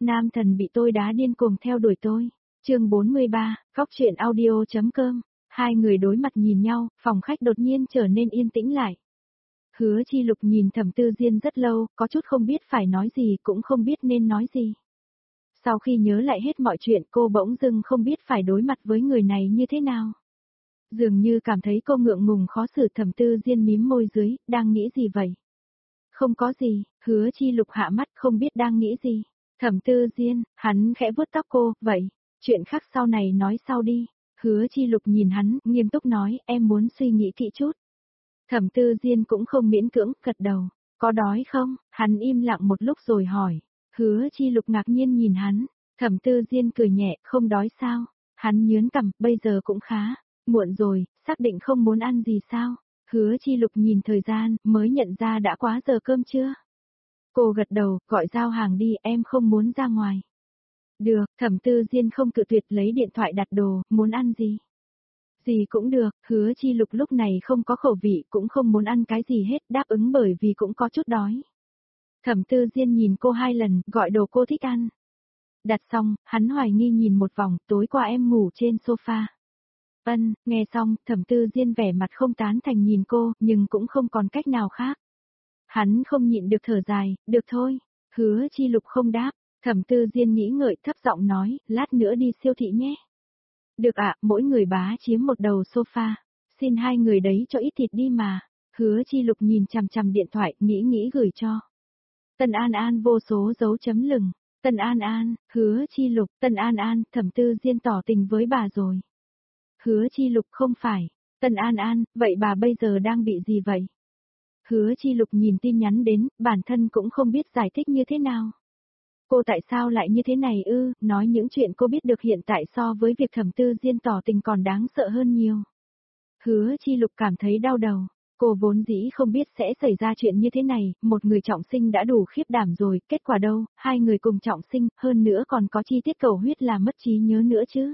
Nam thần bị tôi đá điên cuồng theo đuổi tôi. Chương 43, Góc truyện audio.com. Hai người đối mặt nhìn nhau, phòng khách đột nhiên trở nên yên tĩnh lại. Hứa Chi Lục nhìn Thẩm Tư Diên rất lâu, có chút không biết phải nói gì cũng không biết nên nói gì. Sau khi nhớ lại hết mọi chuyện cô bỗng dưng không biết phải đối mặt với người này như thế nào. Dường như cảm thấy cô ngượng ngùng khó xử. Thẩm Tư Diên mím môi dưới, đang nghĩ gì vậy? Không có gì, Hứa Chi Lục hạ mắt không biết đang nghĩ gì. Thẩm Tư Diên, hắn khẽ vuốt tóc cô, vậy, chuyện khác sau này nói sau đi. Hứa Chi Lục nhìn hắn, nghiêm túc nói, em muốn suy nghĩ kỹ chút. Thẩm Tư Diên cũng không miễn cưỡng, gật đầu. Có đói không? Hắn im lặng một lúc rồi hỏi. Hứa Chi Lục ngạc nhiên nhìn hắn. Thẩm Tư Diên cười nhẹ, không đói sao? Hắn nhướng cằm, bây giờ cũng khá. Muộn rồi, xác định không muốn ăn gì sao? Hứa Chi Lục nhìn thời gian, mới nhận ra đã quá giờ cơm trưa. Cô gật đầu, gọi giao hàng đi, em không muốn ra ngoài. Được, Thẩm Tư Diên không cự tuyệt, lấy điện thoại đặt đồ, muốn ăn gì? Gì cũng được, Hứa Chi Lục lúc này không có khẩu vị, cũng không muốn ăn cái gì hết, đáp ứng bởi vì cũng có chút đói. Thẩm Tư Diên nhìn cô 2 lần, gọi đồ cô thích ăn. Đặt xong, hắn hoài nghi nhìn một vòng, tối qua em ngủ trên sofa. Nghe xong, Thẩm Tư Diên vẻ mặt không tán thành nhìn cô, nhưng cũng không còn cách nào khác. Hắn không nhịn được thở dài, được thôi. Hứa Chi Lục không đáp, Thẩm Tư Diên nghĩ ngợi thấp giọng nói, lát nữa đi siêu thị nhé. Được ạ, mỗi người bá chiếm một đầu sofa. Xin hai người đấy cho ít thịt đi mà. Hứa Chi Lục nhìn chằm chằm điện thoại, nghĩ gửi cho. Tân An An vô số dấu chấm lửng. Tân An An, Hứa Chi Lục, Tân An An, Thẩm Tư Diên tỏ tình với bà rồi. Hứa Chi Lục không phải. Tân An An, vậy bà bây giờ đang bị gì vậy? Hứa Chi Lục nhìn tin nhắn đến, bản thân cũng không biết giải thích như thế nào. Cô tại sao lại như thế này ư, nói những chuyện cô biết được hiện tại so với việc Thẩm Tư Diên tỏ tình còn đáng sợ hơn nhiều. Hứa Chi Lục cảm thấy đau đầu. Cô vốn dĩ không biết sẽ xảy ra chuyện như thế này, một người trọng sinh đã đủ khiếp đảm rồi, kết quả đâu, hai người cùng trọng sinh, hơn nữa còn có chi tiết cầu huyết là mất trí nhớ nữa chứ.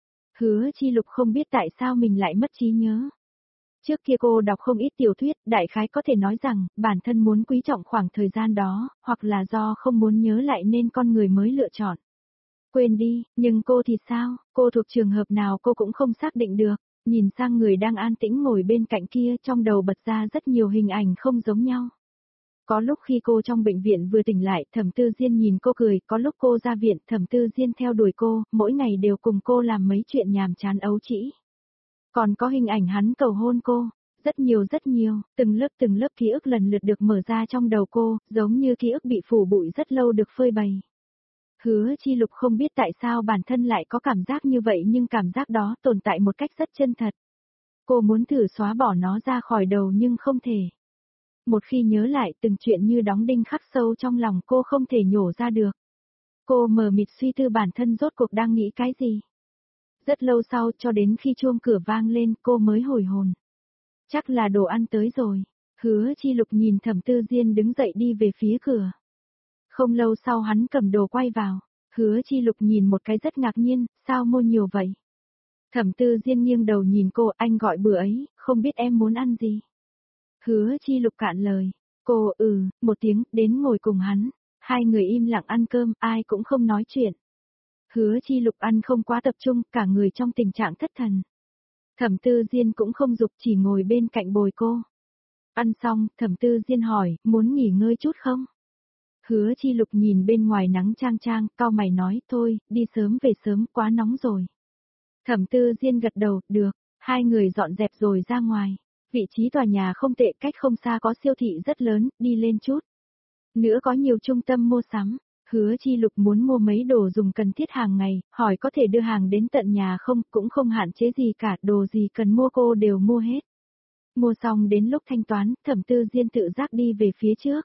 Hứa Chi Lục không biết tại sao mình lại mất trí nhớ. Trước kia cô đọc không ít tiểu thuyết, đại khái có thể nói rằng, bản thân muốn quý trọng khoảng thời gian đó, hoặc là do không muốn nhớ lại nên con người mới lựa chọn. Quên đi, nhưng cô thì sao, cô thuộc trường hợp nào cô cũng không xác định được, nhìn sang người đang an tĩnh ngồi bên cạnh kia trong đầu bật ra rất nhiều hình ảnh không giống nhau. Có lúc khi cô trong bệnh viện vừa tỉnh lại, Thẩm Tư Diên nhìn cô cười, có lúc cô ra viện, Thẩm Tư Diên theo đuổi cô, mỗi ngày đều cùng cô làm mấy chuyện nhàm chán ấu trĩ. Còn có hình ảnh hắn cầu hôn cô, rất nhiều, từng lớp ký ức lần lượt được mở ra trong đầu cô, giống như ký ức bị phủ bụi rất lâu được phơi bày. Hứa Chi Lục không biết tại sao bản thân lại có cảm giác như vậy nhưng cảm giác đó tồn tại một cách rất chân thật. Cô muốn thử xóa bỏ nó ra khỏi đầu nhưng không thể. Một khi nhớ lại từng chuyện như đóng đinh khắc sâu trong lòng cô không thể nhổ ra được. Cô mờ mịt suy tư bản thân rốt cuộc đang nghĩ cái gì. Rất lâu sau cho đến khi chuông cửa vang lên cô mới hồi hồn. Chắc là đồ ăn tới rồi. Hứa Chi Lục nhìn Thẩm Tư Diên đứng dậy đi về phía cửa. Không lâu sau hắn cầm đồ quay vào. Hứa Chi Lục nhìn một cái rất ngạc nhiên, sao mua nhiều vậy? Thẩm Tư Diên nghiêng đầu nhìn cô, anh gọi bữa ấy, không biết em muốn ăn gì. Hứa Chi Lục cạn lời. Cô một tiếng, đến ngồi cùng hắn. Hai người im lặng ăn cơm, ai cũng không nói chuyện. Hứa Chi Lục ăn không quá tập trung, cả người trong tình trạng thất thần. Thẩm Tư Diên cũng không dục chỉ ngồi bên cạnh bồi cô. Ăn xong, Thẩm Tư Diên hỏi, muốn nghỉ ngơi chút không? Hứa Chi Lục nhìn bên ngoài nắng chang chang, cau mày nói, thôi, đi sớm về sớm, quá nóng rồi. Thẩm Tư Diên gật đầu, được, hai người dọn dẹp rồi ra ngoài. Vị trí tòa nhà không tệ, cách không xa có siêu thị rất lớn, đi lên chút. Nữa có nhiều trung tâm mua sắm. Hứa Chi Lục muốn mua mấy đồ dùng cần thiết hàng ngày, hỏi có thể đưa hàng đến tận nhà không, cũng không hạn chế gì cả, đồ gì cần mua cô đều mua hết. Mua xong đến lúc thanh toán, Thẩm Tư Diên tự giác đi về phía trước.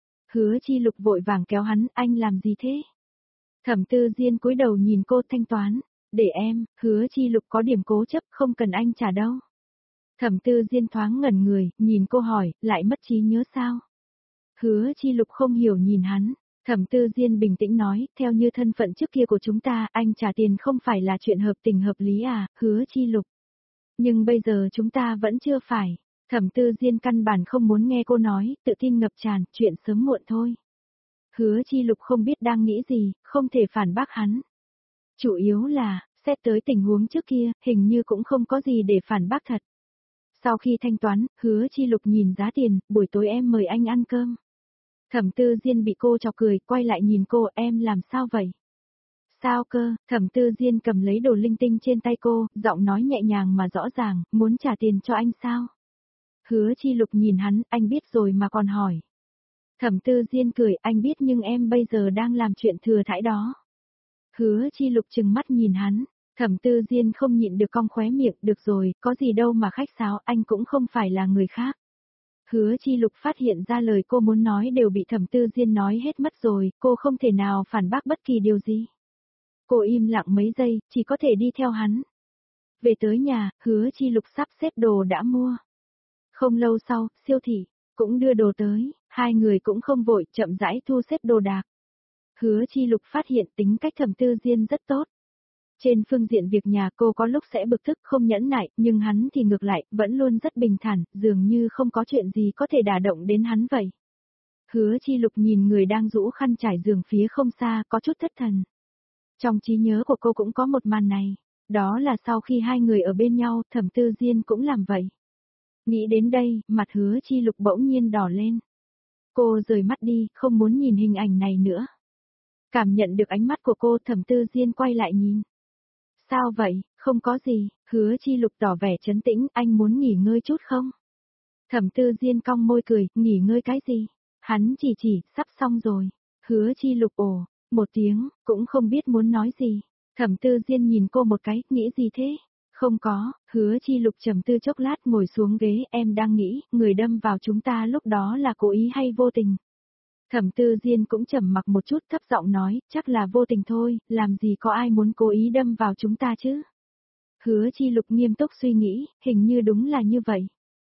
Hứa Chi Lục vội vàng kéo hắn, anh làm gì thế? Thẩm Tư Diên cúi đầu nhìn cô thanh toán, để em, Hứa Chi Lục có điểm cố chấp, không cần anh trả đâu. Thẩm Tư Diên thoáng ngẩn người, nhìn cô hỏi, lại mất trí nhớ sao? Hứa Chi Lục không hiểu nhìn hắn. Thẩm Tư Diên bình tĩnh nói, theo như thân phận trước kia của chúng ta, anh trả tiền không phải là chuyện hợp tình hợp lý à, Hứa Chi Lục. Nhưng bây giờ chúng ta vẫn chưa phải. Thẩm Tư Diên căn bản không muốn nghe cô nói, tự tin ngập tràn, chuyện sớm muộn thôi. Hứa Chi Lục không biết đang nghĩ gì, không thể phản bác hắn. Chủ yếu là, xét tới tình huống trước kia, hình như cũng không có gì để phản bác thật. Sau khi thanh toán, Hứa Chi Lục nhìn giá tiền, buổi tối em mời anh ăn cơm. Thẩm Tư Diên bị cô chọc cười, quay lại nhìn cô, em làm sao vậy? Sao cơ, Thẩm Tư Diên cầm lấy đồ linh tinh trên tay cô, giọng nói nhẹ nhàng mà rõ ràng, muốn trả tiền cho anh sao? Hứa Chi Lục nhìn hắn, anh biết rồi mà còn hỏi. Thẩm Tư Diên cười, anh biết nhưng em bây giờ đang làm chuyện thừa thãi đó. Hứa Chi Lục trừng mắt nhìn hắn, Thẩm Tư Diên không nhịn được cong khóe miệng, được rồi, có gì đâu mà khách sáo, anh cũng không phải là người khác. Hứa Chi Lục phát hiện ra lời cô muốn nói đều bị Thẩm Tư Diên nói hết mất rồi, cô không thể nào phản bác bất kỳ điều gì. Cô im lặng mấy giây, chỉ có thể đi theo hắn. Về tới nhà, Hứa Chi Lục sắp xếp đồ đã mua. Không lâu sau, siêu thị cũng đưa đồ tới, hai người cũng không vội, chậm rãi thu xếp đồ đạc. Hứa Chi Lục phát hiện tính cách Thẩm Tư Diên rất tốt. Trên phương diện việc nhà cô có lúc sẽ bực tức không nhẫn nại, nhưng hắn thì ngược lại, vẫn luôn rất bình thản, dường như không có chuyện gì có thể đả động đến hắn vậy. Hứa Chi Lục nhìn người đang rũ khăn trải giường phía không xa, có chút thất thần. Trong trí nhớ của cô cũng có một màn này, đó là sau khi hai người ở bên nhau, Thẩm Tư Diên cũng làm vậy. Nghĩ đến đây, mặt Hứa Chi Lục bỗng nhiên đỏ lên. Cô rời mắt đi, không muốn nhìn hình ảnh này nữa. Cảm nhận được ánh mắt của cô, Thẩm Tư Diên quay lại nhìn. Sao vậy, không có gì, Hứa Chi Lục tỏ vẻ trấn tĩnh, anh muốn nghỉ ngơi chút không? Thẩm Tư Diên cong môi cười, nghỉ ngơi cái gì? Hắn chỉ, sắp xong rồi. Hứa Chi Lục ồ, một tiếng, cũng không biết muốn nói gì. Thẩm Tư Diên nhìn cô một cái, nghĩ gì thế? Không có, Hứa Chi Lục trầm tư chốc lát ngồi xuống ghế, em đang nghĩ, người đâm vào chúng ta lúc đó là cố ý hay vô tình? Thẩm Tư Diên cũng trầm mặc một chút thấp giọng nói, chắc là vô tình thôi, làm gì có ai muốn cố ý đâm vào chúng ta chứ? Hứa Chi Lục nghiêm túc suy nghĩ, hình như đúng là như vậy.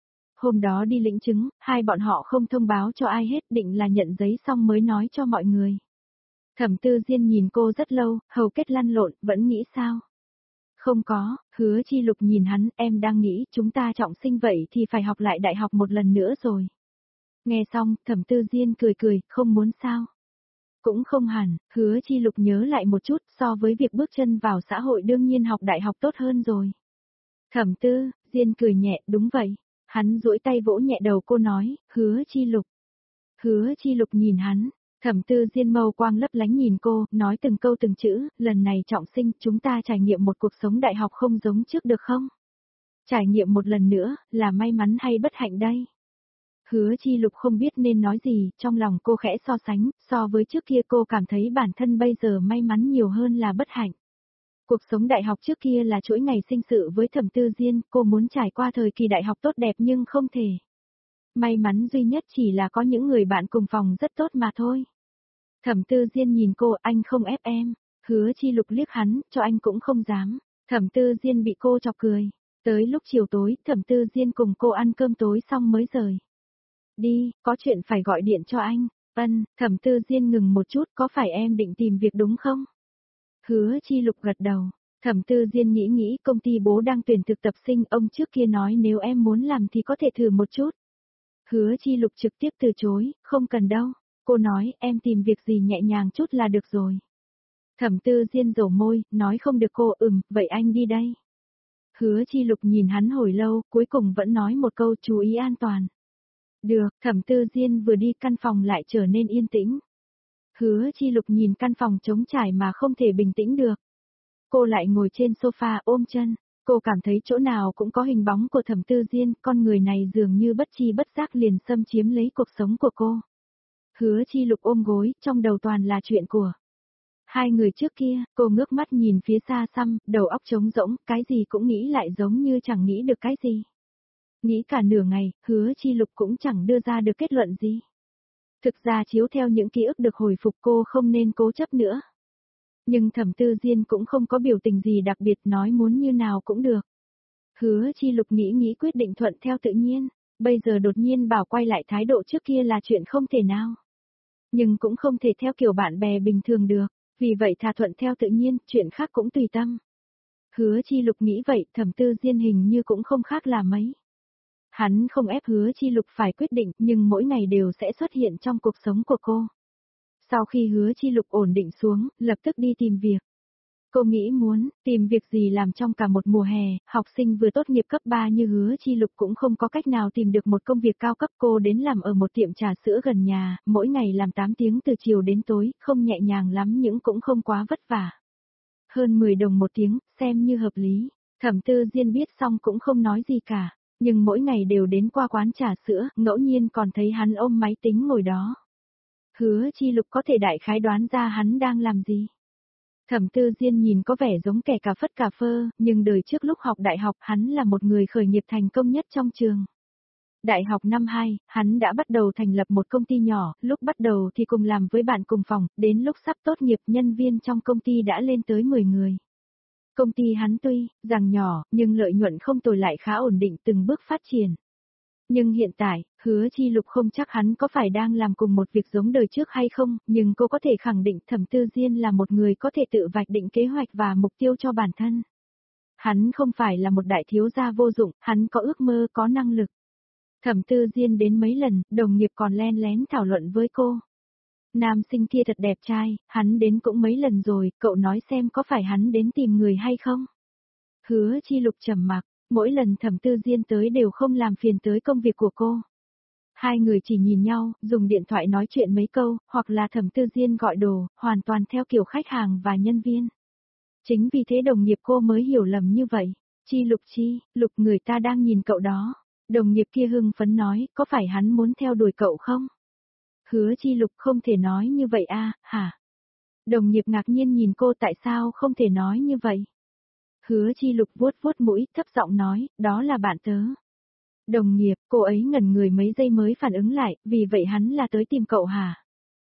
Hôm đó đi lĩnh chứng, hai bọn họ không thông báo cho ai hết, định là nhận giấy xong mới nói cho mọi người. Thẩm Tư Diên nhìn cô rất lâu, hầu kết lăn lộn, vẫn nghĩ sao? Không có, Hứa Chi Lục nhìn hắn, em đang nghĩ chúng ta trọng sinh vậy thì phải học lại đại học một lần nữa rồi. Nghe xong, Thẩm Tư Diên cười cười, không muốn sao. Cũng không hẳn, Hứa Chi Lục nhớ lại một chút, so với việc bước chân vào xã hội đương nhiên học đại học tốt hơn rồi. Thẩm Tư, Diên cười nhẹ, đúng vậy. Hắn duỗi tay vỗ nhẹ đầu cô nói, Hứa Chi Lục. Hứa Chi Lục nhìn hắn, Thẩm Tư Diên mâu quang lấp lánh nhìn cô, nói từng câu từng chữ, lần này trọng sinh, chúng ta trải nghiệm một cuộc sống đại học không giống trước được không? Trải nghiệm một lần nữa, là may mắn hay bất hạnh đây? Hứa Chi Lục không biết nên nói gì, trong lòng cô khẽ so sánh, so với trước kia cô cảm thấy bản thân bây giờ may mắn nhiều hơn là bất hạnh. Cuộc sống đại học trước kia là chuỗi ngày sinh sự với Thẩm Tư Diên, cô muốn trải qua thời kỳ đại học tốt đẹp nhưng không thể. May mắn duy nhất chỉ là có những người bạn cùng phòng rất tốt mà thôi. Thẩm Tư Diên nhìn cô, anh không ép em. Hứa Chi Lục liếc hắn, cho anh cũng không dám. Thẩm Tư Diên bị cô chọc cười. Tới lúc chiều tối, Thẩm Tư Diên cùng cô ăn cơm tối xong mới rời. Đi, có chuyện phải gọi điện cho anh. Thẩm Tư Diên ngừng một chút, có phải em định tìm việc đúng không? Hứa Chi Lục gật đầu. Thẩm Tư Diên nghĩ công ty bố đang tuyển thực tập sinh, ông trước kia nói nếu em muốn làm thì có thể thử một chút. Hứa Chi Lục trực tiếp từ chối, không cần đâu. Cô nói em tìm việc gì nhẹ nhàng chút là được rồi. Thẩm Tư Diên rầu môi, nói không được cô, vậy anh đi đây. Hứa Chi Lục nhìn hắn hồi lâu, cuối cùng vẫn nói một câu chú ý an toàn. Được, Thẩm Tư Diên vừa đi căn phòng lại trở nên yên tĩnh. Hứa Chi Lục nhìn căn phòng trống trải mà không thể bình tĩnh được. Cô lại ngồi trên sofa ôm chân, cô cảm thấy chỗ nào cũng có hình bóng của Thẩm Tư Diên, con người này dường như bất chi bất giác liền xâm chiếm lấy cuộc sống của cô. Hứa Chi Lục ôm gối, trong đầu toàn là chuyện của hai người trước kia, cô ngước mắt nhìn phía xa xăm, đầu óc trống rỗng, cái gì cũng nghĩ lại giống như chẳng nghĩ được cái gì. Nghĩ cả nửa ngày, Hứa Chi Lục cũng chẳng đưa ra được kết luận gì. Thực ra chiếu theo những ký ức được hồi phục cô không nên cố chấp nữa. Nhưng Thẩm Tư Diên cũng không có biểu tình gì đặc biệt, nói muốn như nào cũng được. Hứa Chi Lục nghĩ quyết định thuận theo tự nhiên, bây giờ đột nhiên bảo quay lại thái độ trước kia là chuyện không thể nào. Nhưng cũng không thể theo kiểu bạn bè bình thường được, vì vậy thà thuận theo tự nhiên, chuyện khác cũng tùy tâm. Hứa Chi Lục nghĩ vậy, Thẩm Tư Diên hình như cũng không khác là mấy. Hắn không ép Hứa Chi Lục phải quyết định, nhưng mỗi ngày đều sẽ xuất hiện trong cuộc sống của cô. Sau khi Hứa Chi Lục ổn định xuống, lập tức đi tìm việc. Cô nghĩ muốn tìm việc gì làm trong cả một mùa hè, học sinh vừa tốt nghiệp cấp 3 như Hứa Chi Lục cũng không có cách nào tìm được một công việc cao cấp. Cô đến làm ở một tiệm trà sữa gần nhà, mỗi ngày làm 8 tiếng từ chiều đến tối, không nhẹ nhàng lắm nhưng cũng không quá vất vả. Hơn 10 đồng một tiếng, xem như hợp lý. Thẩm Tư Diên biết xong cũng không nói gì cả, nhưng mỗi ngày đều đến qua quán trà sữa, ngẫu nhiên còn thấy hắn ôm máy tính ngồi đó. Hứa Chi Lục có thể đại khái đoán ra hắn đang làm gì. Thẩm Tư Diên nhìn có vẻ giống kẻ cà phất cà phơ, nhưng đời trước lúc học đại học hắn là một người khởi nghiệp thành công nhất trong trường. Đại học năm 2, hắn đã bắt đầu thành lập một công ty nhỏ, lúc bắt đầu thì cùng làm với bạn cùng phòng, đến lúc sắp tốt nghiệp nhân viên trong công ty đã lên tới 10 người. Công ty hắn tuy rằng nhỏ, nhưng lợi nhuận không tồi lại khá ổn định từng bước phát triển. Nhưng hiện tại, Hứa Chi Lục không chắc hắn có phải đang làm cùng một việc giống đời trước hay không, nhưng cô có thể khẳng định Thẩm Tư Diên là một người có thể tự vạch định kế hoạch và mục tiêu cho bản thân. Hắn không phải là một đại thiếu gia vô dụng, hắn có ước mơ, có năng lực. Thẩm Tư Diên đến mấy lần, đồng nghiệp còn len lén thảo luận với cô. Nam sinh kia thật đẹp trai, hắn đến cũng mấy lần rồi, cậu nói xem có phải hắn đến tìm người hay không? Hứa Chi Lục trầm mặc, mỗi lần Thẩm Tư Diên tới đều không làm phiền tới công việc của cô. Hai người chỉ nhìn nhau, dùng điện thoại nói chuyện mấy câu, hoặc là Thẩm Tư Diên gọi đồ, hoàn toàn theo kiểu khách hàng và nhân viên. Chính vì thế đồng nghiệp cô mới hiểu lầm như vậy. Chi, Lục người ta đang nhìn cậu đó. Đồng nghiệp kia hưng phấn nói, có phải hắn muốn theo đuổi cậu không? Hứa Chi Lục không thể nói như vậy a, hả? Đồng nghiệp ngạc nhiên nhìn cô tại sao không thể nói như vậy? Hứa Chi Lục vuốt vuốt mũi, thấp giọng nói, đó là bạn tớ. Đồng nghiệp, cô ấy ngẩn người mấy giây mới phản ứng lại, vì vậy hắn là tới tìm cậu hả?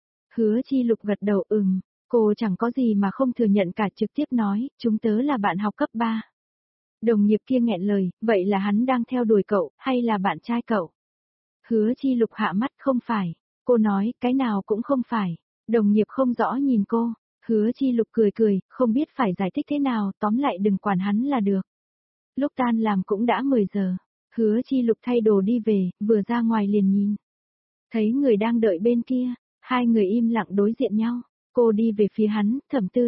Hứa Chi Lục gật đầu cô chẳng có gì mà không thừa nhận cả, trực tiếp nói, chúng tớ là bạn học cấp 3. Đồng nghiệp kia nghẹn lời, vậy là hắn đang theo đuổi cậu, hay là bạn trai cậu? Hứa Chi Lục hạ mắt, không phải. Cô nói, cái nào cũng không phải. Đồng nghiệp không rõ nhìn cô. Hứa Chi Lục cười, không biết phải giải thích thế nào, tóm lại đừng quản hắn là được. Lúc tan làm cũng đã 10 giờ. Hứa Chi Lục thay đồ đi về, vừa ra ngoài liền nhìn. Thấy người đang đợi bên kia, hai người im lặng đối diện nhau. Cô đi về phía hắn,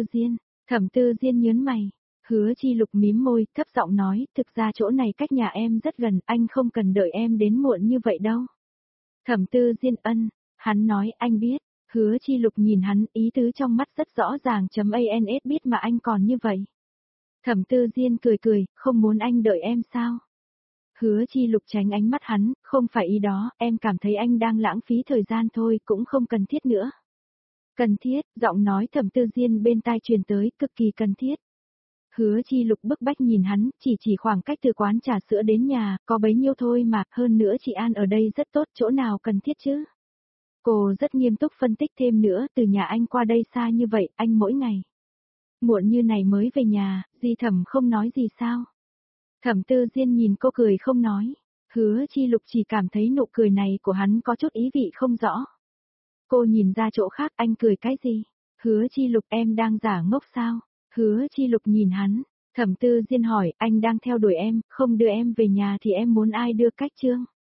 Thẩm Tư Diên nhớn mày. Hứa Chi Lục mím môi, thấp giọng nói, thực ra chỗ này cách nhà em rất gần, anh không cần đợi em đến muộn như vậy đâu. Thẩm Tư Diên hắn nói, anh biết. Hứa Chi Lục nhìn hắn, ý tứ trong mắt rất rõ ràng, ans biết mà anh còn như vậy. Thẩm Tư Diên cười, không muốn anh đợi em sao? Hứa Chi Lục tránh ánh mắt hắn, không phải ý đó, em cảm thấy anh đang lãng phí thời gian thôi, cũng không cần thiết nữa. Cần thiết, giọng nói Thẩm Tư Diên bên tai truyền tới, cực kỳ cần thiết. Hứa Chi Lục bức bách nhìn hắn, chỉ khoảng cách từ quán trà sữa đến nhà, có bấy nhiêu thôi mà, hơn nữa chị An ở đây rất tốt, chỗ nào cần thiết chứ? Cô rất nghiêm túc phân tích thêm nữa, từ nhà anh qua đây xa như vậy, anh mỗi ngày. Muộn như này mới về nhà, Di Thẩm không nói gì sao? Thẩm Tư Diên nhìn cô cười không nói. Hứa Chi Lục chỉ cảm thấy nụ cười này của hắn có chút ý vị không rõ. Cô nhìn ra chỗ khác, anh cười cái gì? Hứa Chi Lục, em đang giả ngốc sao? Hứa Chi Lục nhìn hắn. Thẩm Tư Diên hỏi, anh đang theo đuổi em, không đưa em về nhà thì em muốn ai đưa cách chương?